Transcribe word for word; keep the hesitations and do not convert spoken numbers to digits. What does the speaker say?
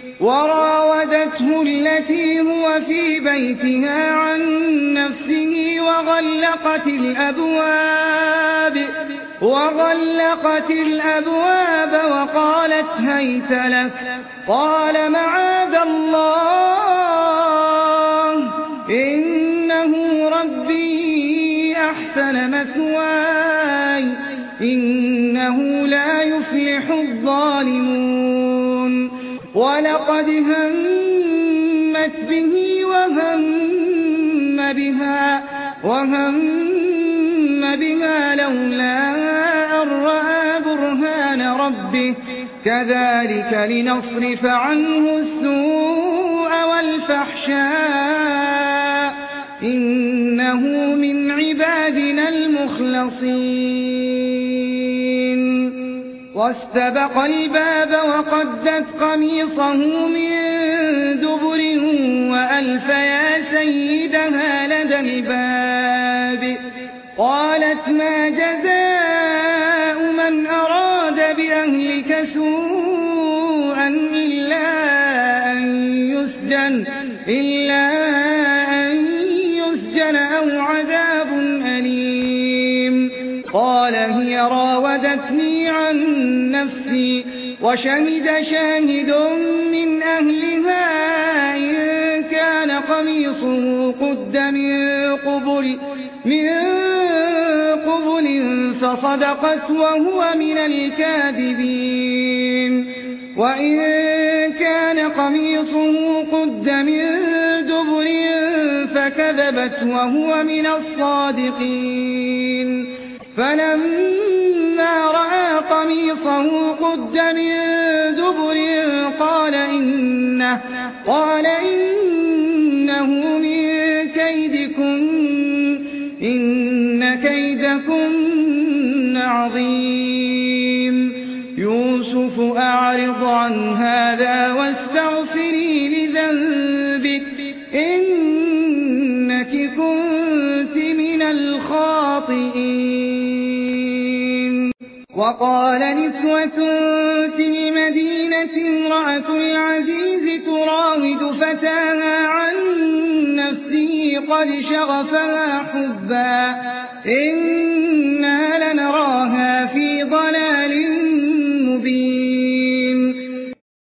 وراودته التي هو في بيتها عن نفسه وغلقت الأبواب وغلقت الأبواب وقالت هيت لك قال معاذ الله إنه ربي أحسن مثواي إنه لا يفلح الظالمون ولقد همت به وهم بها وهم بها لولا أن رأى برهان ربه كذلك لنصرف عنه السوء والفحشاء إنه من عبادنا المخلصين واستبق الباب وقدت قميصه من دبر وألف يا سيدها لدى الباب قالت ما جزاء من أراد بأهلك سوءا إلا أن يسجن إلا أن يسجن أو عذاب أليم قال هي راودتني عن نفسي وشهد شاهد من أهلها إن كان قميصه قد من قبل من قبل فصدقت وهو من الكاذبين وإن كان قميصه قد من دبر فكذبت وهو من الصادقين فلما رأى قميصه قد من دبر قال إنه, قال إنه من كيدكن إن كيدكن عظيم يوسف أعرض عن هذا واستغفري لذنبك إنك كنت من الخاطئين وقال نسوة في المدينة امرأة العزيز تراود فتاها عن نفسه قد شغفها حبا إن